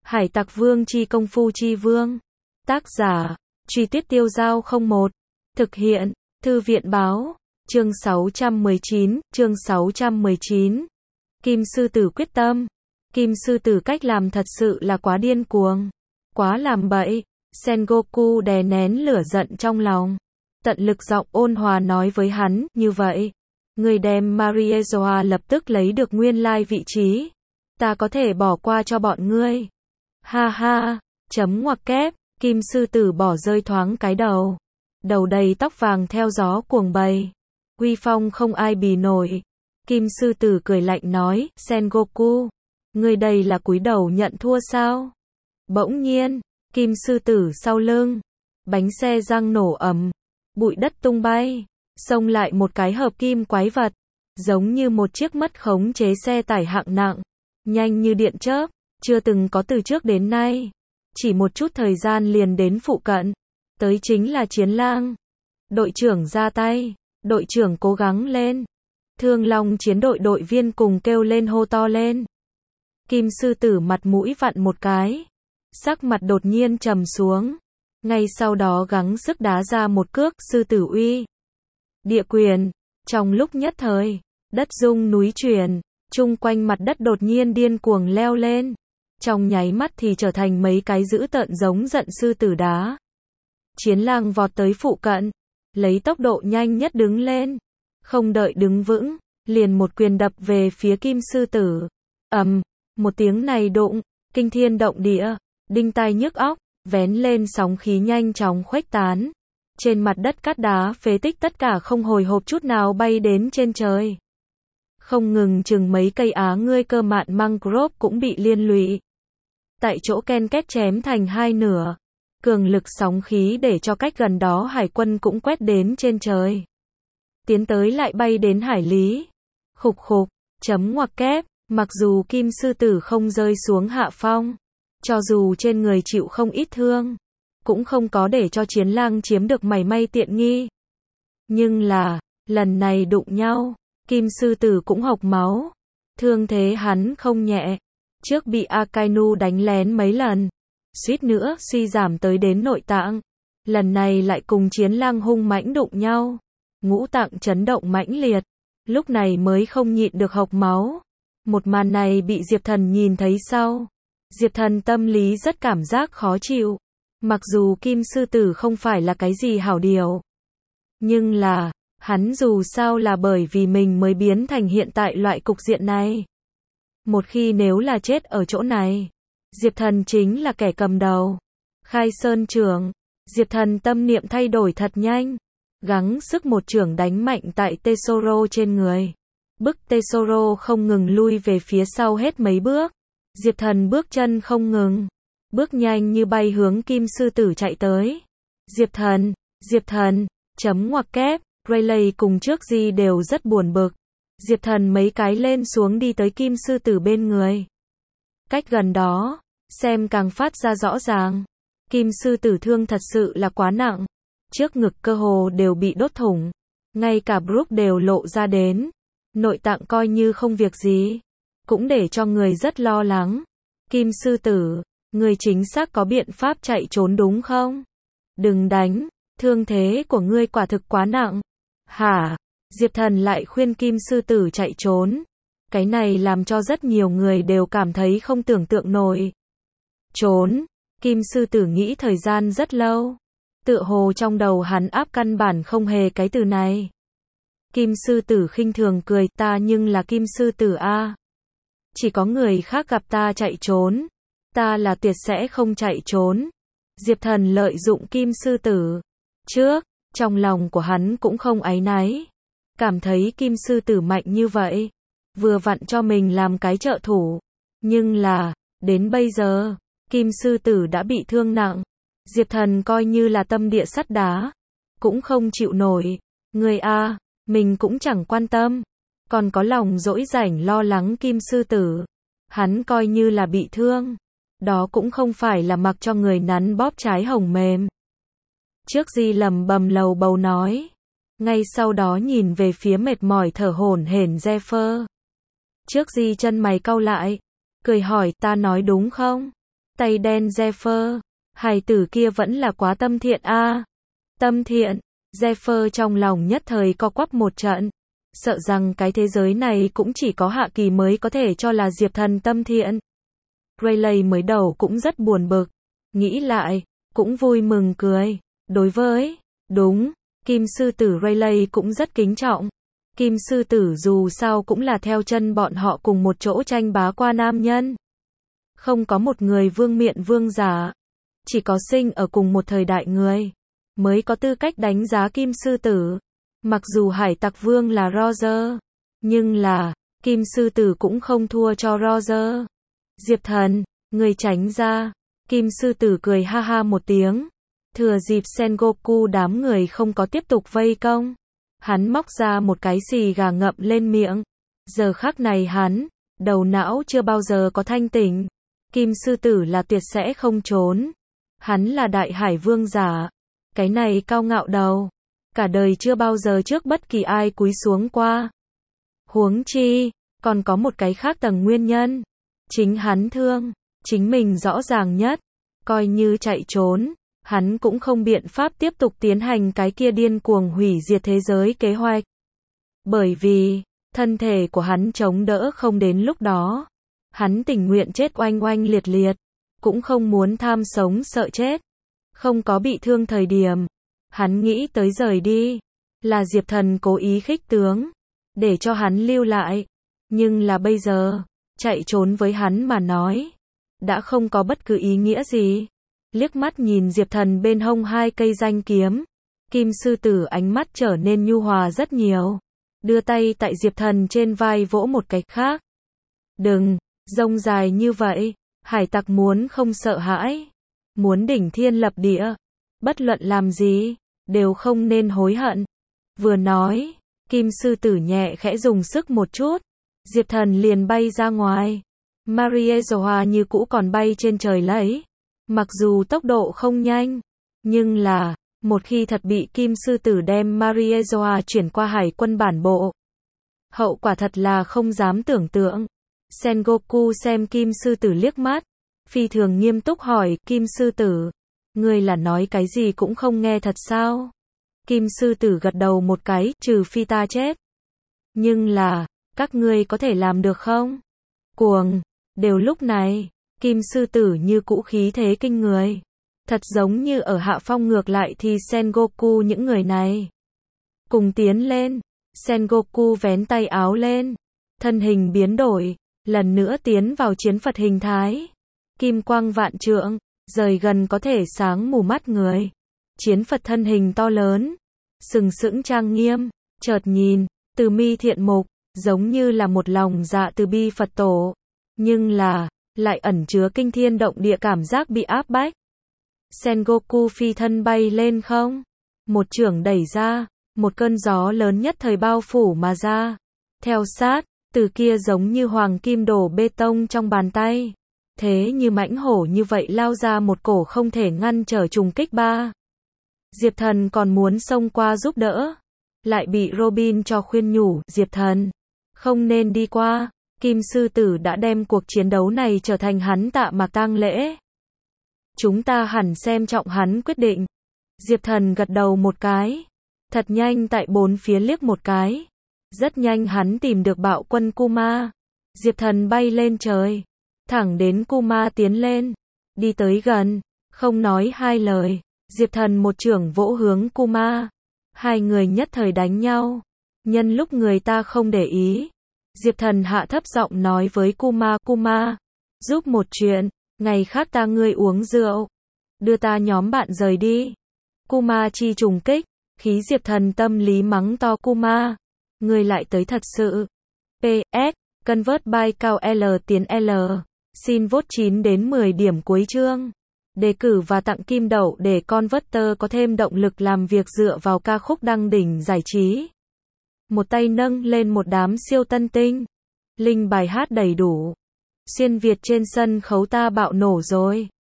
Hải Tặc Vương chi công phu chi vương. Tác giả, Truy Tuyết Tiêu Dao 01. Thực hiện, Thư viện báo. Chương 619. Kim sư tử quyết tâm. Kim sư tử cách làm thật sự là quá điên cuồng. Quá làm bậy. Sengoku đè nén lửa giận trong lòng. Tận lực giọng ôn hòa nói với hắn, như vậy. Người đem Mariezoa lập tức lấy được nguyên lai vị trí. Ta có thể bỏ qua cho bọn ngươi. Ha ha, chấm ngoặc kép, kim sư tử bỏ rơi thoáng cái đầu. Đầu đầy tóc vàng theo gió cuồng bay. Uy phong không ai bì nổi. Kim sư tử cười lạnh nói, Sengoku, ngươi đây là cúi đầu nhận thua sao? Bỗng nhiên, kim sư tử sau lưng, bánh xe răng nổ ầm, bụi đất tung bay, xông lại một cái hợp kim quái vật, giống như một chiếc mất khống chế xe tải hạng nặng, nhanh như điện chớp, chưa từng có từ trước đến nay. Chỉ một chút thời gian liền đến phụ cận, tới chính là Chiến Lang. Đội trưởng ra tay, đội trưởng cố gắng lên. Thương Long chiến đội đội viên cùng kêu lên hô to lên. Kim sư tử mặt mũi vặn một cái, sắc mặt đột nhiên trầm xuống, ngay sau đó gắng sức đá ra một cước sư tử uy. Địa quyền, trong lúc nhất thời, đất rung núi chuyển, chung quanh mặt đất đột nhiên điên cuồng leo lên, trong nháy mắt thì trở thành mấy cái dữ tợn giống giận sư tử đá. Chiến Lang vọt tới phụ cận, lấy tốc độ nhanh nhất đứng lên, không đợi đứng vững, liền một quyền đập về phía kim sư tử. Ầm, một tiếng này đụng, kinh thiên động địa, đinh tai nhức óc, vén lên sóng khí nhanh chóng khuếch tán. Trên mặt đất cát đá phế tích tất cả không hồi hộp chút nào bay đến trên trời. Không ngừng chừng mấy cây á ngươi cơ mạn mangrove cũng bị liên lụy. Tại chỗ ken két chém thành hai nửa. Cường lực sóng khí để cho cách gần đó hải quân cũng quét đến trên trời. Tiến tới lại bay đến hải lý. Khục khục, chấm ngoặc kép, mặc dù kim sư tử không rơi xuống hạ phong, cho dù trên người chịu không ít thương, cũng không có để cho Chiến Lang chiếm được mảy may tiện nghi. Nhưng là, lần này đụng nhau, kim sư tử cũng hộc máu. Thương thế hắn không nhẹ. Trước bị Akainu đánh lén mấy lần, suýt nữa suy giảm tới đến nội tạng. Lần này lại cùng Chiến Lang hung mãnh đụng nhau. Ngũ tạng chấn động mãnh liệt. Lúc này mới không nhịn được hộc máu. Một màn này bị Diệp Thần nhìn thấy sau. Diệp Thần tâm lý rất cảm giác khó chịu. Mặc dù kim sư tử không phải là cái gì hảo điều, nhưng là, hắn dù sao là bởi vì mình mới biến thành hiện tại loại cục diện này. Một khi nếu là chết ở chỗ này, Diệp Thần chính là kẻ cầm đầu. Khai Sơn trưởng, Diệp Thần tâm niệm thay đổi thật nhanh, gắng sức một chưởng đánh mạnh tại Tesoro trên người. Bức Tesoro không ngừng lui về phía sau hết mấy bước. Diệp Thần bước chân không ngừng, bước nhanh như bay hướng kim sư tử chạy tới. Diệp Thần, chấm ngoặc kép, Rayleigh cùng trước Di đều rất buồn bực. Diệp Thần mấy cái lên xuống đi tới kim sư tử bên người. Cách gần đó, xem càng phát ra rõ ràng. Kim sư tử thương thật sự là quá nặng. Trước ngực cơ hồ đều bị đốt thủng. Ngay cả Brook đều lộ ra đến. Nội tạng coi như không việc gì, cũng để cho người rất lo lắng. Kim sư tử, người chính xác có biện pháp chạy trốn đúng không? Đừng đánh, thương thế của ngươi quả thực quá nặng. Hả? Diệp Thần lại khuyên kim sư tử chạy trốn. Cái này làm cho rất nhiều người đều cảm thấy không tưởng tượng nổi. Trốn, kim sư tử nghĩ thời gian rất lâu. Tựa hồ trong đầu hắn áp căn bản không hề cái từ này. Kim sư tử khinh thường cười, ta nhưng là kim sư tử a. Chỉ có người khác gặp ta chạy trốn, ta là tuyệt sẽ không chạy trốn. Diệp Thần lợi dụng kim sư tử. Trước, trong lòng của hắn cũng không áy náy. Cảm thấy kim sư tử mạnh như vậy, vừa vặn cho mình làm cái trợ thủ. Nhưng là, đến bây giờ, kim sư tử đã bị thương nặng. Diệp Thần coi như là tâm địa sắt đá, cũng không chịu nổi. Người a, mình cũng chẳng quan tâm. Còn có lòng dỗi rảnh lo lắng kim sư tử. Hắn coi như là bị thương. Đó cũng không phải là mặc cho người nắn bóp trái hồng mềm. Trước Di lầm bầm lầu bầu nói. Ngay sau đó nhìn về phía mệt mỏi thở hổn hển Zephyr. Trước Di chân mày cau lại, cười hỏi ta nói đúng không? tay đen Zephyr. Hài tử kia vẫn là quá tâm thiện a. Tâm thiện, Zephyr trong lòng nhất thời co quắp một trận. Sợ rằng cái thế giới này cũng chỉ có Hạ Kỳ mới có thể cho là Diệp Thần tâm thiện. Rayleigh mới đầu cũng rất buồn bực. Nghĩ lại, cũng vui mừng cười. Đối với, đúng, Kim Sư Tử Rayleigh cũng rất kính trọng. Kim Sư Tử dù sao cũng là theo chân bọn họ cùng một chỗ tranh bá qua nam nhân. Không có một người vương miện vương giả. Chỉ có sinh ở cùng một thời đại người mới có tư cách đánh giá Kim Sư Tử. Mặc dù hải tặc vương là Roger, nhưng là, Kim Sư Tử cũng không thua cho Roger. Diệp Thần, người tránh ra. Kim Sư Tử cười ha ha một tiếng. Thừa dịp Sengoku đám người không có tiếp tục vây công. Hắn móc ra một cái xì gà ngậm lên miệng. Giờ khắc này hắn, đầu não chưa bao giờ có thanh tỉnh. Kim Sư Tử là tuyệt sẽ không trốn. Hắn là đại hải vương giả. Cái này cao ngạo đầu. Cả đời chưa bao giờ trước bất kỳ ai cúi xuống qua. Huống chi, còn có một cái khác tầng nguyên nhân. Chính hắn thương, chính mình rõ ràng nhất. Coi như chạy trốn, hắn cũng không biện pháp tiếp tục tiến hành cái kia điên cuồng hủy diệt thế giới kế hoạch. Bởi vì, thân thể của hắn chống đỡ không đến lúc đó. Hắn tình nguyện chết oanh oanh liệt liệt. Cũng không muốn tham sống sợ chết. Không có bị thương thời điểm. Hắn nghĩ tới rời đi. Là Diệp Thần cố ý khích tướng. Để cho hắn lưu lại. Nhưng là bây giờ, chạy trốn với hắn mà nói. Đã không có bất cứ ý nghĩa gì. Liếc mắt nhìn Diệp Thần bên hông hai cây danh kiếm. Kim Sư Tử ánh mắt trở nên nhu hòa rất nhiều. Đưa tay tại Diệp Thần trên vai vỗ một cái khác. Đừng, rông dài như vậy. Hải tặc muốn không sợ hãi. Muốn đỉnh thiên lập địa. Bất luận làm gì, đều không nên hối hận. Vừa nói, Kim Sư Tử nhẹ khẽ dùng sức một chút. Diệp Thần liền bay ra ngoài. Mariezoa như cũ còn bay trên trời lấy. Mặc dù tốc độ không nhanh, nhưng là, một khi thật bị Kim Sư Tử đem Mariezoa chuyển qua hải quân bản bộ. Hậu quả thật là không dám tưởng tượng. Sengoku xem Kim Sư Tử liếc mắt. Phi thường nghiêm túc hỏi, Kim Sư Tử, ngươi là nói cái gì cũng không nghe thật sao? Kim Sư Tử gật đầu một cái, trừ phi ta chết. Nhưng là, các ngươi có thể làm được không? Cuồng, đều lúc này, Kim Sư Tử như cũ khí thế kinh người. Thật giống như ở hạ phong ngược lại thì Sengoku những người này. Cùng tiến lên, Sengoku vén tay áo lên. Thân hình biến đổi, lần nữa tiến vào chiến Phật hình thái. Kim quang vạn trượng, rời gần có thể sáng mù mắt người. Chiến Phật thân hình to lớn, sừng sững trang nghiêm, chợt nhìn, từ mi thiện mục, giống như là một lòng dạ từ bi Phật tổ. Nhưng là, lại ẩn chứa kinh thiên động địa cảm giác bị áp bách. Sengoku phi thân bay lên không. Một chưởng đẩy ra, một cơn gió lớn nhất thời bao phủ mà ra. Theo sát, từ kia giống như hoàng kim đổ bê tông trong bàn tay. Thế như mãnh hổ như vậy lao ra một cổ không thể ngăn trở trùng kích ba. Diệp Thần còn muốn xông qua giúp đỡ. Lại bị Robin cho khuyên nhủ, Diệp Thần, không nên đi qua. Kim Sư Tử đã đem cuộc chiến đấu này trở thành hắn tạ mạc tang lễ. Chúng ta hẳn xem trọng hắn quyết định. Diệp Thần gật đầu một cái. Thật nhanh tại bốn phía liếc một cái. Rất nhanh hắn tìm được bạo quân Kuma. Diệp Thần bay lên trời. Thẳng đến Kuma tiến lên. Đi tới gần. Không nói hai lời. Diệp Thần một chưởng vỗ hướng Kuma. Hai người nhất thời đánh nhau. Nhân lúc người ta không để ý. Diệp Thần hạ thấp giọng nói với Kuma, Kuma, giúp một chuyện, ngày khác ta ngươi uống rượu, đưa ta nhóm bạn rời đi. Kuma chi trùng kích, khí Diệp Thần tâm lý mắng to Kuma, ngươi lại tới thật sự. PS, convert by cao L tiến L, xin vote 9 đến 10 điểm cuối chương. Đề cử và tặng kim đậu để Converter có thêm động lực làm việc dựa vào ca khúc đăng đỉnh giải trí. Một tay nâng lên một đám siêu tân tinh. Linh bài hát đầy đủ. Xuyên Việt trên sân khấu ta bạo nổ rồi.